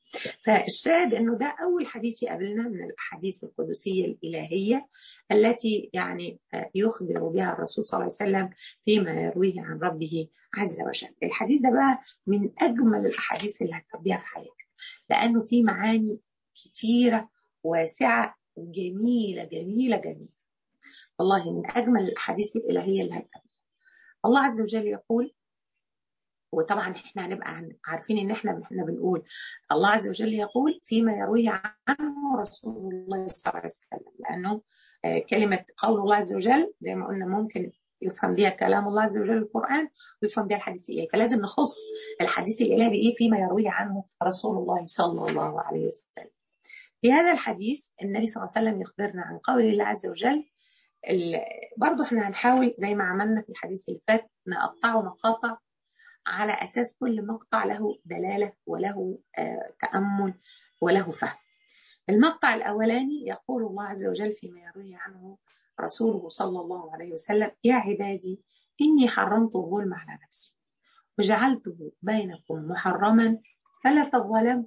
فالشاهد انه ده اول حديث يقابلنا من الاحاديث القدسيه الالهيه التي يعني يخبر بها الرسول صلى الله عليه وسلم فيما يرويه عن ربه عز وجل. الحديث ده بقى من اجمل الاحاديث اللي هتقابليها في حياتك، لانه فيه معاني كتيره واسعه وجميله جميله جميله. والله من اجمل الاحاديث الالهيه اللي هتقابلها. الله عز وجل يقول، وطبعا احنا هنبقى عارفين ان احنا احنا بنقول الله عز وجل يقول فيما يروي عنه رسول الله صلى الله عليه وسلم، لانه كلمه قول الله عز وجل زي ما قلنا ممكن يفهم بها كلام الله عز وجل القرآن ويفهم بها الحديث الإلهي، فلازم نخص الحديث الإلهي بإيه؟ فيما يروي عنه رسول الله صلى الله عليه وسلم. في هذا الحديث النبي صلى الله عليه وسلم يخبرنا عن قول الله عز وجل. برضو احنا هنحاول زي ما عملنا في الحديث اللي فات نقطعه مقاطع على أساس كل مقطع له دلالة وله آه تأمل وله فهم. المقطع الأولاني يقول الله عز وجل فيما يروي عنه رسوله صلى الله عليه وسلم: يا عبادي إني حرمت الظلم على نفسي وجعلته بينكم محرما فلا تظلموا.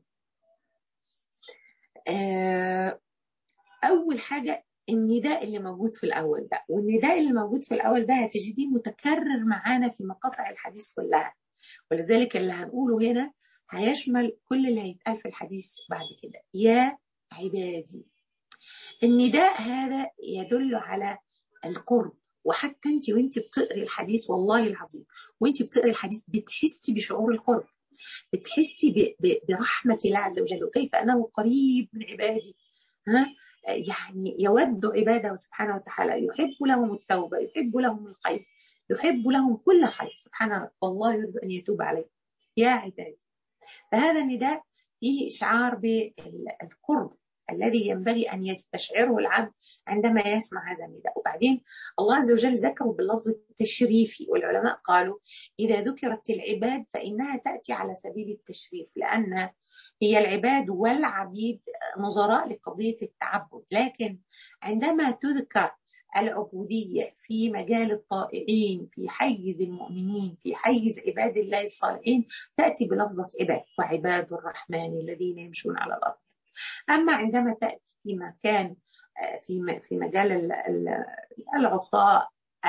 آه أول حاجة النداء اللي موجود في الأول ده، والنداء اللي موجود في الأول ده هتجديه متكرر معانا في مقاطع الحديث كلها، ولذلك اللي هنقوله هنا هيشمل كل اللي هيتقال في الحديث بعد كده. يا عبادي، النداء هذا يدل على القرب، وحتى انت وانت بتقري الحديث والله العظيم وانت بتقري الحديث بتحسي بشعور القرب، بتحسي برحمة الله عز وجل وكيف أنه قريب من عبادي. ها يعني يود عباده سبحانه وتعالى، يحب لهم التوبة، يحب لهم الخير، يحب لهم كل خير سبحانه، والله يريد أن يتوب عليه. يا عبادي، فهذا النداء فيه إشعار بالقرب الذي ينبغي أن يستشعره العبد عندما يسمع هذا النداء. وبعدين الله عز وجل ذكره باللفظ التشريفي، والعلماء قالوا إذا ذكرت العباد فإنها تأتي على سبيل التشريف، لأن هي العباد والعبيد نظراء لقضية التعبد، لكن عندما تذكر العبودية في مجال الطائعين، في حيز المؤمنين، في حيز عباد الله الصالحين، تأتي بلفظة عباد، وعباد الرحمن الذين يمشون على الأرض. أما عندما تأتي في مكان في في مجال العصاة،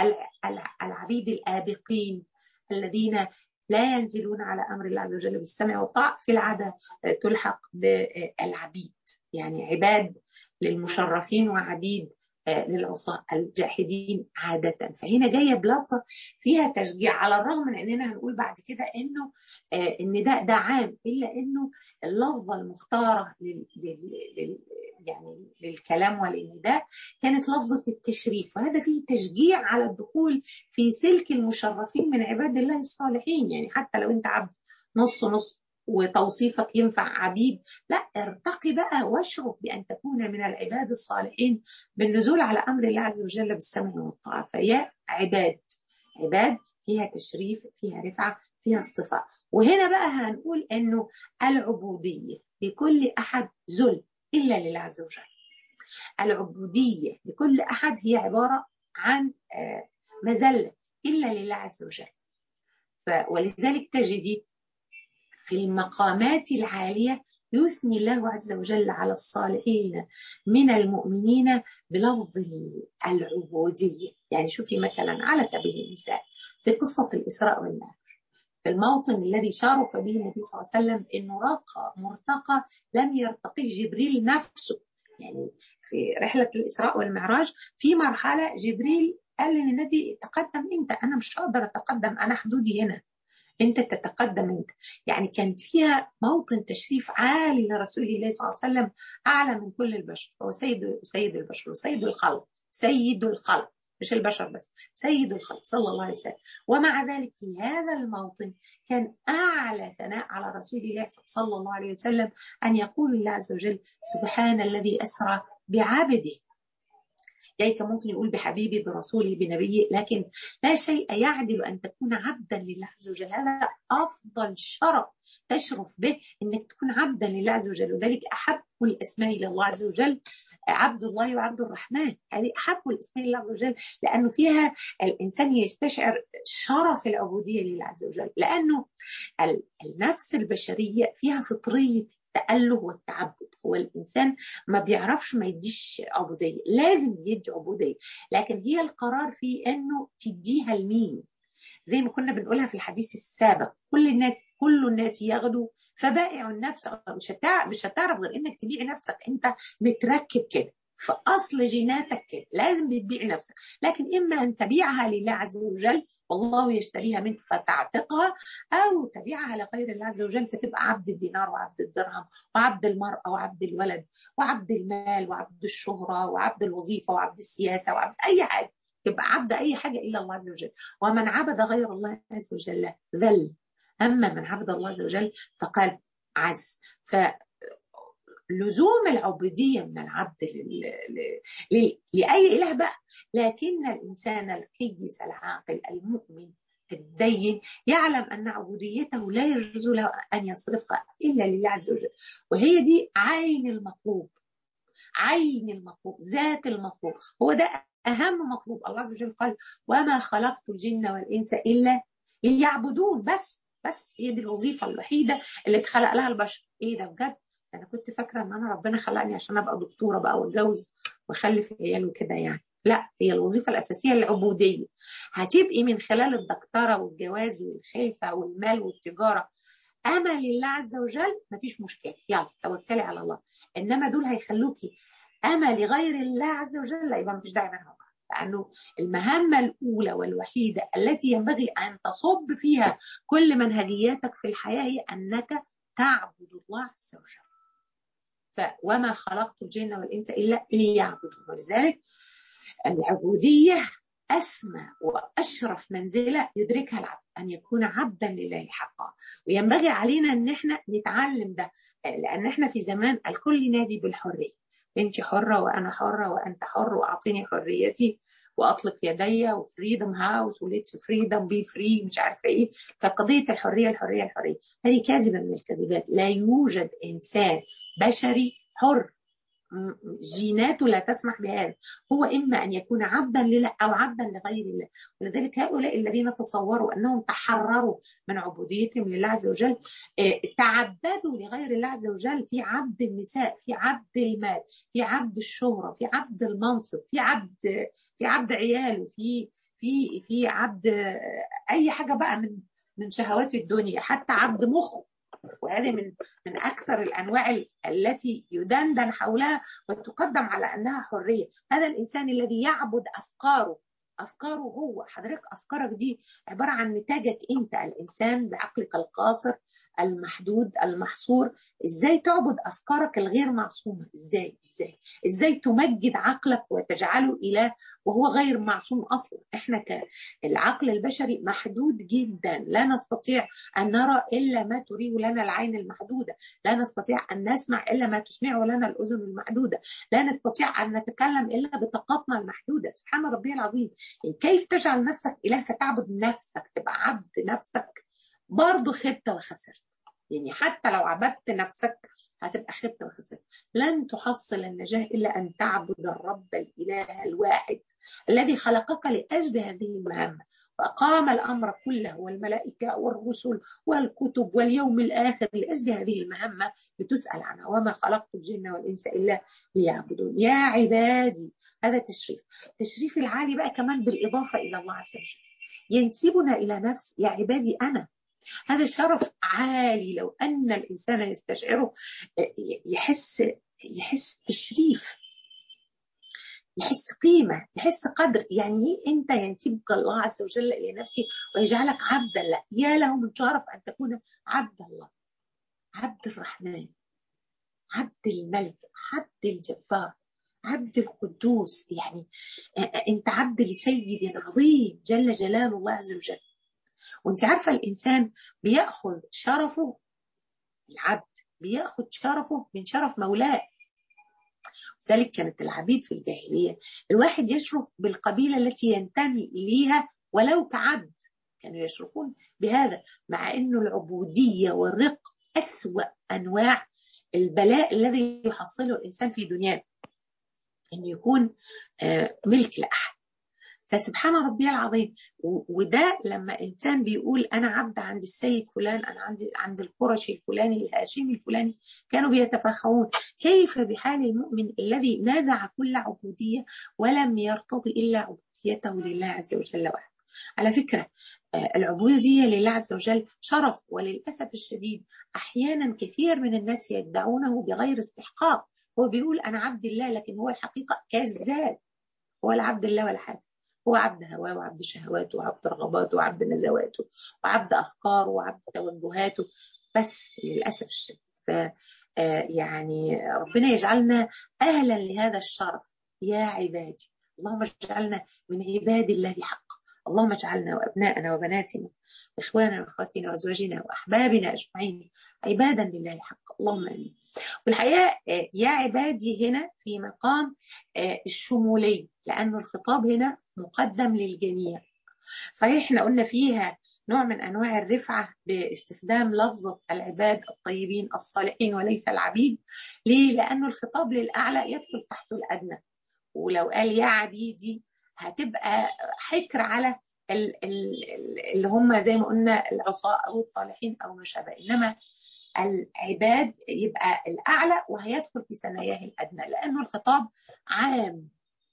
العبيد الآبقين الذين لا ينزلون على أمر الله عز وجل بالسمع والطاعة، في العادة تلحق بالعبيد، يعني عباد للمشرفين وعبيد للعصاة الجاحدين عادة. فهنا جاية بلفظة فيها تشجيع، على الرغم من أننا هنقول بعد كده أنه النداء ده عام، إلا أنه اللفظة المختارة لل... لل... يعني للكلام والنداء كانت لفظة التشريف، وهذا فيه تشجيع على الدخول في سلك المشرفين من عباد الله الصالحين. يعني حتى لو أنت عبد نص نص وتوصيفك ينفع عبيد، لا، ارتقي بقى واشرف بأن تكون من العباد الصالحين بالنزول على أمر الله عز وجل بالسمع والطاعة. فهي عباد، عباد فيها تشريف، فيها رفعة، فيها اصطفاء. وهنا بقى هنقول أنه العبودية لكل أحد ذل إلا لله عز وجل. العبودية لكل أحد هي عبارة عن مذلة إلا لله عز وجل. ولذلك تجدي في المقامات العالية يثني الله عز وجل على الصالحين من المؤمنين بلفظ العبودية. يعني شوفي مثلا على سبيل المثال في قصة الإسراء والمعراج، في الموطن الذي شارك به النبي صلى الله عليه وسلم إنه رقى مرتقى لم يرتقيه جبريل نفسه. يعني في رحلة الإسراء والمعراج في مرحلة جبريل قال للنبي تقدم أنت، أنا مش هقدر أتقدم، أنا حدودي هنا، انت تتقدم انت. يعني كانت فيها موطن تشريف عالي لرسول الله صلى الله عليه وسلم، اعلى من كل البشر، هو سيد سيد البشر وسيد الخلق، سيد الخلق مش البشر بس، سيد الخلق صلى الله عليه وسلم. ومع ذلك في هذا الموطن كان اعلى ثناء على رسول الله صلى الله عليه وسلم ان يقول الله عز وجل سبحان الذي اسرى بعبده. يعني كان ممكن يقول بحبيبي برسولي بنبيه، لكن لا شيء يعدل أن تكون عبدا لله عز وجل. هذا أفضل شرف تشرف به أنك تكون عبدا لله عز وجل. وذلك أحب الأسماء إلى الله عز وجل عبد الله وعبد الرحمن، هذه أحب الأسماء لله عز وجل، لأنه فيها الإنسان يستشعر شرف العبودية لله عز وجل، لأنه النفس البشرية فيها فطرية التأله والتعبد. هو الإنسان ما بيعرفش ما يديش عبودية، لازم يدي عبودية، لكن هي القرار في أنه تديها لمين. زي ما كنا بنقولها في الحديث السابق، كل الناس كل الناس ياخدوا فبائع النفس. مش هتعرف مش هتعرف غير انك تبيع نفسك، انت متركب كده في اصل جيناتك كده، لازم بتبيع نفسك. لكن اما ان تبيعها لله عز وجل والله يشتريها منك فتعتقها، او تبيعها لغير الله عز وجل فتبقى عبد الدينار وعبد الدرهم وعبد المرأة وعبد الولد وعبد المال وعبد الشهرة وعبد الوظيفة وعبد السياسة وعبد اي حاجة، تبقى عبد اي حاجة الا الله عز وجل. ومن عبد غير الله عز وجل ذل، اما من عبد الله عز وجل فقال عز. فلزوم العبودية من العبد ل... ل... ل... لأي إله بقى. لكن الإنسان القيس العاقل المؤمن الدين يعلم أن عبوديته لا يجوز له أن يصرفها إلا لله عز وجل، وهي دي عين المطلوب، عين المطلوب، ذات المطلوب، هو ده أهم مطلوب. الله عز وجل قال وما خلقت الجن والإنس إلا ليعبدون. بس بس هي دي الوظيفة الوحيدة اللي اتخلق لها البشر. إيه ده بجد؟ أنا كنت فاكرة إن أنا ربنا خلقني عشان أبقى دكتورة بقى وأتجوز وأخلف عيال وكده يعني. لا، هي الوظيفة الأساسية العبودية. هتبقي من خلال الدكتورة والجواز والخلفة والمال والتجارة أمل لله عز وجل، مفيش مشكلة، يلا توكلي على الله. إنما دول هيخلوكي أمل لغير الله عز وجل، لا، يبقى مفيش داعي منهم. لأنه المهمة الأولى والوحيدة التي ينبغي أن تصب فيها كل منهجياتك في الحياة هي أنك تعبد الله عز وجل. وما خلقت الجن والإنس إلا ليعبدون. ولذلك العبودية أسمى وأشرف منزلة يدركها العبد، أن يكون عبدا لله حقا. وينبغي علينا أن احنا نتعلم ده، لأن احنا في زمان الكل ينادي بالحرية، أنت حرة وأنا حرة وأنت حر وأعطيني حريتي وأطلق يدي وفريدم هاوس وليتس فريدم بي فري مش عارفة إيه. فقضية الحرية الحرية الحرية هذه كاذبة من الكذبات. لا يوجد إنسان بشري حر، جيناته لا تسمح بهذا. هو إما أن يكون عبدا لله أو عبدا لغير الله. ولذلك هؤلاء الذين تصوروا أنهم تحرروا من عبوديتهم لله عز وجل تعبدوا لغير الله عز وجل في عبد النساء، في عبد المال، في عبد الشهرة، في عبد المنصب، في عبد في عبد عياله، في في في عبد أي حاجة بقى من من شهوات الدنيا، حتى عبد مخ. وهذه من من اكثر الانواع التي يدندن حولها وتقدم على انها حريه. هذا الانسان الذي يعبد افكاره، افكاره هو. حضرتك افكارك دي عباره عن نتاجك انت، الانسان بعقلك القاصر المحدود المحصور. ازاي تعبد افكارك الغير معصومه؟ ازاي ازاي ازاي تمجد عقلك وتجعله اله وهو غير معصوم اصلا؟ احنا كالعقل البشري محدود جدا، لا نستطيع ان نرى الا ما تريه لنا العين المحدوده، لا نستطيع ان نسمع الا ما تسمعه لنا الاذن المحدوده، لا نستطيع ان نتكلم الا بطاقتنا المحدوده. سبحان ربي العظيم. كيف تجعل نفسك اله فتعبد نفسك، تبقى عبد نفسك؟ برضه خبت وخسرت. يعني حتى لو عبدت نفسك هتبقى خبت وخسرت. لن تحصل النجاة إلا أن تعبد الرب الإله الواحد الذي خلقك لأجل هذه المهمة، وأقام الأمر كله والملائكة والرسل والكتب واليوم الآخر لأجل هذه المهمة لتسأل عنها. وما خلقت الجن والإنس إلا ليعبدون. يا عبادي، هذا تشريف. تشريف العالي بقى كمان بالإضافة إلى الله عز وجل، ينسبنا إلى نفس يا عبادي أنا. هذا شرف عالي لو أن الإنسان يستشعره، يحس يحس تشريف، يحس قيمة، يحس قدر. يعني أنت ينسبك الله عز وجل إلى نفسه ويجعلك عبدا له. يا له من شرف أن تكون عبد الله، عبد الرحمن، عبد الملك، عبد الجبار، عبد القدوس. يعني أنت عبد لسيد عظيم جل جلال الله عز وجل. وانت عارفة الإنسان بيأخذ شرفه، العبد بيأخذ شرفه من شرف مولاه. ذلك كانت العبيد في الجاهلية الواحد يشرف بالقبيلة التي ينتمي إليها ولو كعبد، كانوا يشرفون بهذا، مع أنه العبودية والرق أسوأ أنواع البلاء الذي يحصله الإنسان في دنياه، أن يكون ملك لأحد. فسبحان ربي العظيم. وده لما إنسان بيقول أنا عبد عند السيد فلان، أنا عندي عند القرشي الفلاني الهاشمي الفلاني، كانوا بيتفاخرون. كيف بحال المؤمن الذي نازع كل عبودية ولم يرتضي إلا عبوديته لله عز وجل وحده؟ على فكرة العبودية لله عز وجل شرف، وللأسف الشديد أحيانا كثير من الناس يدعونه بغير استحقاق. هو بيقول أنا عبد الله، لكن هو الحقيقة كذاب، هو لا عبد الله ولا حاجة، هو عبد هواه وعبد شهواته وعبد رغباته وعبد نزواته وعبد أفكاره وعبد توجهاته بس، للأسف الشديد. ف يعني ربنا يجعلنا أهلا لهذا الشرف يا عبادي. اللهم اجعلنا من عباد الله حقا. اللهم اجعلنا وأبناءنا وبناتنا وإخواننا وأخواتنا وأزواجنا وأحبابنا أجمعين عبادا لله حقا، اللهم آمين. والحقيقة يا عبادي هنا في مقام الشمولية، لأنه الخطاب هنا مقدم للجميع. صحيح احنا قلنا فيها نوع من أنواع الرفعة باستخدام لفظة العباد الطيبين الصالحين وليس العبيد. ليه؟ لأنه الخطاب للأعلى يدخل تحته الأدنى، ولو قال يا عبيدي هتبقى حكر على اللي هم زي ما قلنا العصاة أو الطالحين أو ما شابه. إنما العباد يبقى الأعلى وهيدخل في ثناياه الأدنى، لأنه الخطاب عام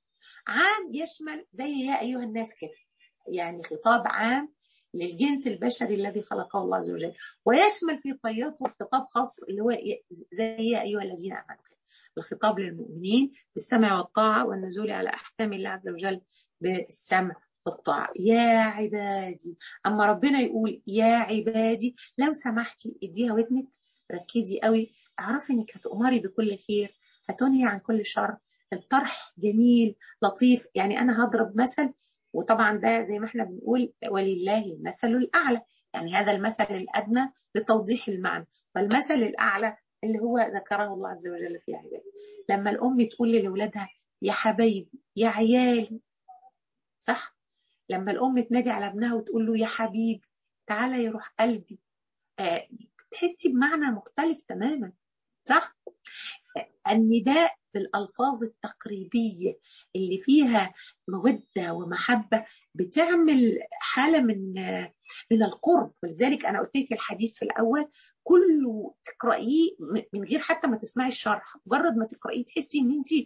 عام يشمل زي يا أيها الناس كده، يعني خطاب عام للجنس البشري الذي خلقه الله عز وجل، ويشمل في طياته خطاب خاص اللي هو زي يا أيها الذين آمنوا، الخطاب للمؤمنين بالسمع والطاعة والنزول على أحكام الله عز وجل بالسمع والطاعة. يا عبادي، أما ربنا يقول يا عبادي لو سمحتي اديها ودنك، ركزي قوي، اعرفي انك هتؤمري بكل خير، هتنهي عن كل شر. الطرح جميل لطيف. يعني أنا هضرب مثل، وطبعا ده زي ما احنا بنقول ولله المثل الأعلى، يعني هذا المثل الأدنى لتوضيح المعنى، والمثل الأعلى اللي هو ذكره الله عز وجل في عباده. لما الأم تقول لأولادها يا حبايبي يا عيالي، صح؟ لما الأم تنادي على ابنها وتقول له يا حبيبي تعالى يروح قلبي، آه تحسي بمعنى مختلف تماما، صح؟ النداء بالألفاظ التقريبية اللي فيها مودة ومحبة بتعمل حالة من من القرب. ولذلك أنا قلت لك الحديث في الأول كله تقرأيه من غير حتى ما تسمعي الشرح، مجرد ما تقرأيه تحسي إن أنت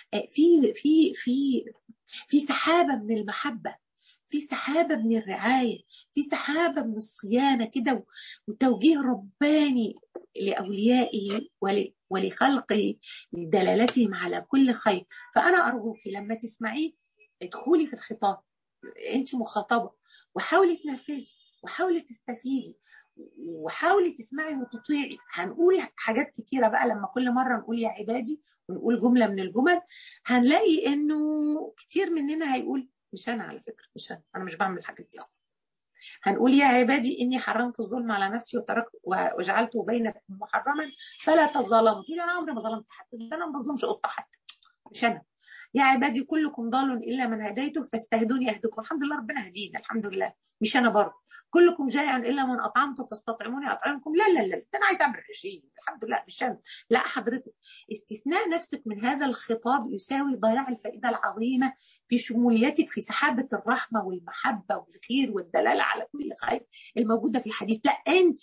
في في في في سحابة من المحبة، في سحابة من الرعاية، في سحابة من الصيانة كده، وتوجيه رباني لأوليائه ولخلقه لدلالتهم على كل خير. فأنا أرجوك لما تسمعيه ادخلي في الخطاب، أنت مخاطبة، وحاولي تنفذي وحاولي تستفيدي وحاولي تسمعي وتطيعي. هنقول حاجات كتيرة بقى لما كل مرة نقول يا عبادي ونقول جملة من الجمل، هنلاقي إنه كتير مننا هيقول مش أنا، على فكرة مش أنا، أنا مش بعمل الحاجات دي. هنقول يا عبادي إني حرمت الظلم على نفسي وتركت وجعلته بينكم محرما فلا تظلموا. تقولي أنا عمري ما ظلمت حد، أنا ما بظلمش قطة حتى، مش أنا. يا عبادي كلكم ضال إلا من هديته فاستهدوني أهدكم. الحمد لله ربنا هدينا، الحمد لله، مش أنا برضه. كلكم جائع إلا من أطعمته فاستطعموني أطعمكم. لا لا لا ده أنا عايز أعمل رجيم، الحمد لله مش أنا. لا حضرتك، استثناء نفسك من هذا الخطاب يساوي ضياع الفائدة العظيمة في شموليتك في سحابة الرحمة والمحبة والخير والدلالة على كل خير الموجودة في الحديث. لا أنت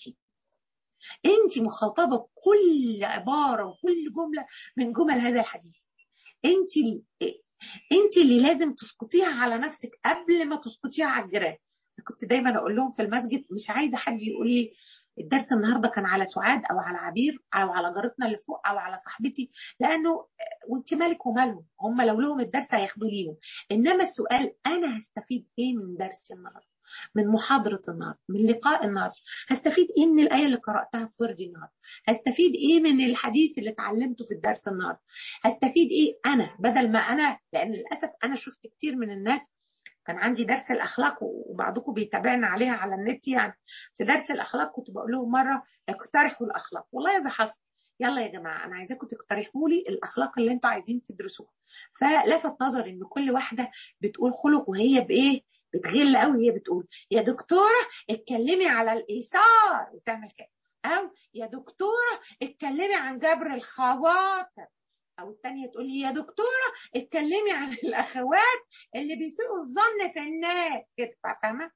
أنت مخاطبة بكل عبارة وكل جملة من جمل هذا الحديث. انت اللي انت اللي لازم تسقطيها على نفسك قبل ما تسقطيها على الجيران. كنت دايما اقول لهم في المسجد مش عايزه حد يقول لي الدرس النهارده كان على سعاد او على عبير او على جارتنا اللي فوق او على صاحبتي، لانه وانت مالك ومالهم، هم لو لهم الدرس هياخدوا ليهم. انما السؤال انا هستفيد ايه من درس النهارده، من محاضرة النهارده، من لقاء النهارده؟ هستفيد ايه من الآية اللي قرأتها في وردي النهارده؟ هستفيد ايه من الحديث اللي اتعلمته في الدرس النهارده؟ هستفيد ايه انا بدل ما انا، لان للاسف انا شفت كتير من الناس. كان عندي درس الاخلاق وبعضكم بيتابعنا عليها على النت، يعني في درس الاخلاق كنت بقول لهم مره اقترحوا الاخلاق، والله اذا حصل يلا يا جماعه انا عايزاكم تقترحوا لي الاخلاق اللي انتوا عايزين تدرسوها. فلفت نظري ان كل واحده بتقول خلق وهي بايه بتغل قوي، هي بتقول يا دكتوره اتكلمي على الايثار وتعمل كده، او يا دكتوره اتكلمي عن جبر الخواطر. او الثانيه تقول لي يا دكتوره اتكلمي عن الاخوات اللي بيسيئوا الظن في الناس كده، فاهمه؟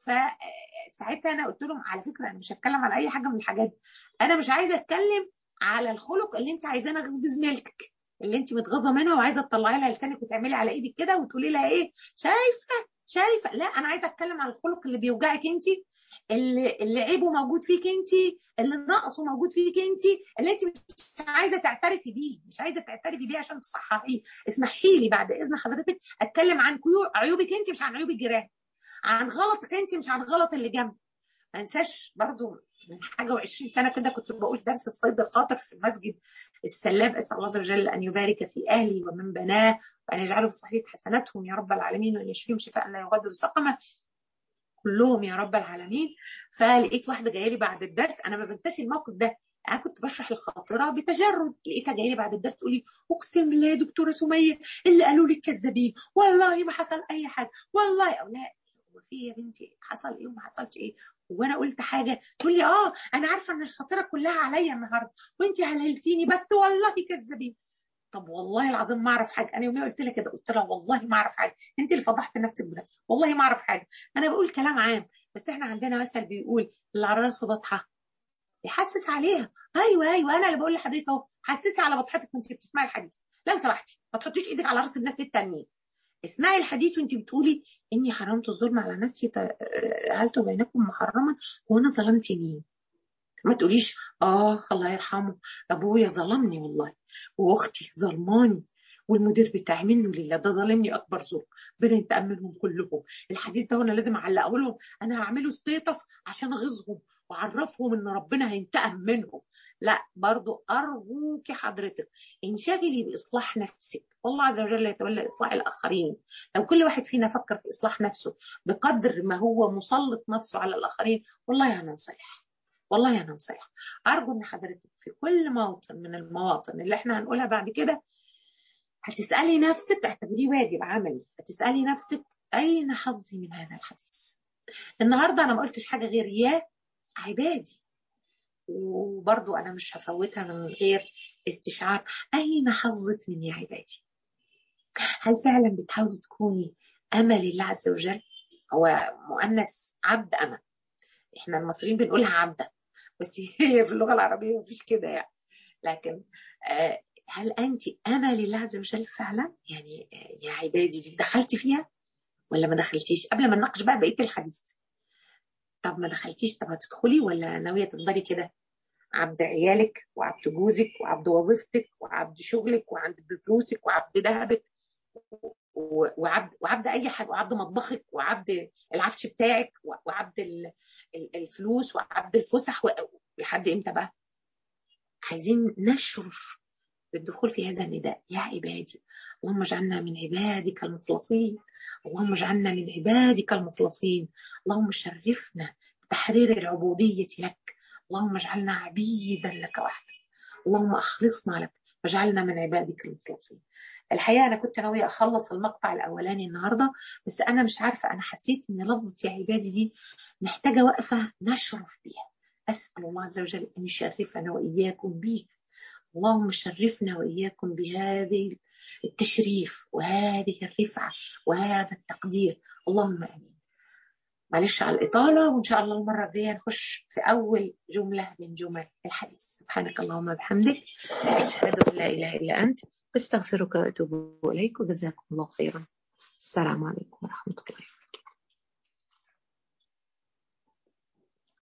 فساعتها انا قلت لهم على فكره انا مش هتكلم على اي حاجه من الحاجات دي، انا مش عايزه اتكلم على الخلق اللي انت عايزانا اغيظ زميلتك، اللي انت متغاظه منها وعايزه تطلعي لها لسانك وتعملي على ايدك كده وتقولي لها ايه شايفه شايفه. لا، انا عايزه اتكلم على الخلق اللي بيوجعك انت، اللي اللي عيبه موجود فيك انت، اللي نقصه موجود فيك انت، اللي انت مش عايزه تعترفي بيه، مش عايزه تعترفي بيه عشان تصححيه. اسمحي لي بعد اذن حضرتك اتكلم عن عيوبك انت مش عن عيوب الجيران، عن غلطك انت مش عن غلط اللي جنبك. ما انساش برضو من حاجه وعشرين سنه كده كنت بقول درس الصيد الخاطر في المسجد السلاب، اسال الله عز وجل ان يبارك في اهلي ومن بناه وان يجعله في صحيح حسناتهم يا رب العالمين وان يشفيهم شفاء لا يغادر سقما كلهم يا رب العالمين. فلقيت واحده جايه لي بعد الدرس، انا ما بنساش الموقف ده، انا كنت بشرح الخاطره بتجرد، لقيتها جايه لي بعد الدرس تقول لي اقسم بالله يا دكتوره سميه اللي قالوا لي كذابين، والله ما حصل اي حاجه، والله او لا. هو في يا بنتي حصل ايه وما حصلش ايه؟ وانا قلت حاجه؟ تقول لي اه انا عارفه ان الخاطره كلها عليا النهارده وانت هللتيني بس والله كذابين. طب والله العظيم ما اعرف حاجه، انا يوميا قلت لها كده، قلت لها والله ما اعرف حاجه، انت اللي فضحت نفسك بنفسك، والله ما اعرف حاجه، انا بقول كلام عام. بس احنا عندنا مثل بيقول اللي على راسه بطحه يحسس عليها. ايوه ايوه انا اللي بقول لحضرتك اهو، حسسي على بطحتك وانت بتسمعي الحديث لو سمحتي، ما تحطيش ايدك على راس الناس التانيين. اسمعي الحديث وانت بتقولي اني حرمت الظلم على نفسي فجعلت بينكم محرما وانا ظلمت مين. ما تقوليش اه الله يرحمه ابويا ظلمني والله واختي ظلماني والمدير بتاعي منه لله ده ظالمني اكبر ظلم، ربنا ينتقم منهم كلهم. الحديث ده انا لازم اعلقه لهم، انا هعمله ستيتس عشان اغيظهم واعرفهم ان ربنا هينتقم منهم. لا، برضو ارجوك حضرتك انشغلي باصلاح نفسك، والله عز وجل يتولى اصلاح الاخرين. لو كل واحد فينا فكر في اصلاح نفسه بقدر ما هو مسلط نفسه على الاخرين والله هننصلح، والله انا نصيحه. ارجو ان حضرتك في كل موطن من المواطن اللي احنا هنقولها بعد كده هتسالي نفسك، اعتبريه واجب عملي، هتسالي نفسك اين حظي من هذا الحديث. النهارده انا ما قلتش حاجه غير يا عبادي، وبرضو انا مش هفوتها من غير استشعار اين حظك من يا عبادي. هل فعلا بتحاولي تكوني امل الله عز وجل؟ هو مؤنث عبد امل، احنا المصريين بنقولها عبده بس هي في اللغه العربيه مفيش كده يعني. لكن آه هل انت امل الله عز وجل فعلا؟ يعني آه يا عبادي دي دخلتي فيها ولا ما دخلتيش؟ قبل ما نناقش بقى بقيه الحديث، طب ما دخلتيش، طب هتدخلي ولا ناويه تفضلي كده عبد عيالك وعبد جوزك وعبد وظيفتك وعبد شغلك وعبد فلوسك وعبد ذهبك وعبد وعبد اي حاجه وعبد مطبخك وعبد العفش بتاعك وعبد الفلوس وعبد الفسح لحد امتى بقى؟ عايزين نشرف بالدخول في هذا النداء يا عبادي، اللهم اجعلنا من عبادك المخلصين، اللهم اجعلنا من عبادك المخلصين، اللهم شرفنا بتحرير العبودية لك، اللهم اجعلنا عبيدا لك وحدك، اللهم اخلصنا لك واجعلنا من عبادك المخلصين. الحقيقة أنا كنت ناوية أخلص المقطع الأولاني النهاردة بس أنا مش عارفة، أنا حسيت إن لفظة يا عبادي دي محتاجة وقفة نشرف بيها. أسأل الله عز وجل أن يشرفنا وإياكم به، اللهم شرفنا وإياكم بهذه التشريف وهذه الرفعة وهذا التقدير، اللهم آمين. معلش على الإطالة، وإن شاء الله المرة الجاية نخش في أول جملة من جمل الحديث. سبحانك اللهم وبحمدك أشهد أن لا إله إلا أنت أستغفرك وأتوب إليك وجزاكم الله خيرا. السلام عليكم ورحمة الله.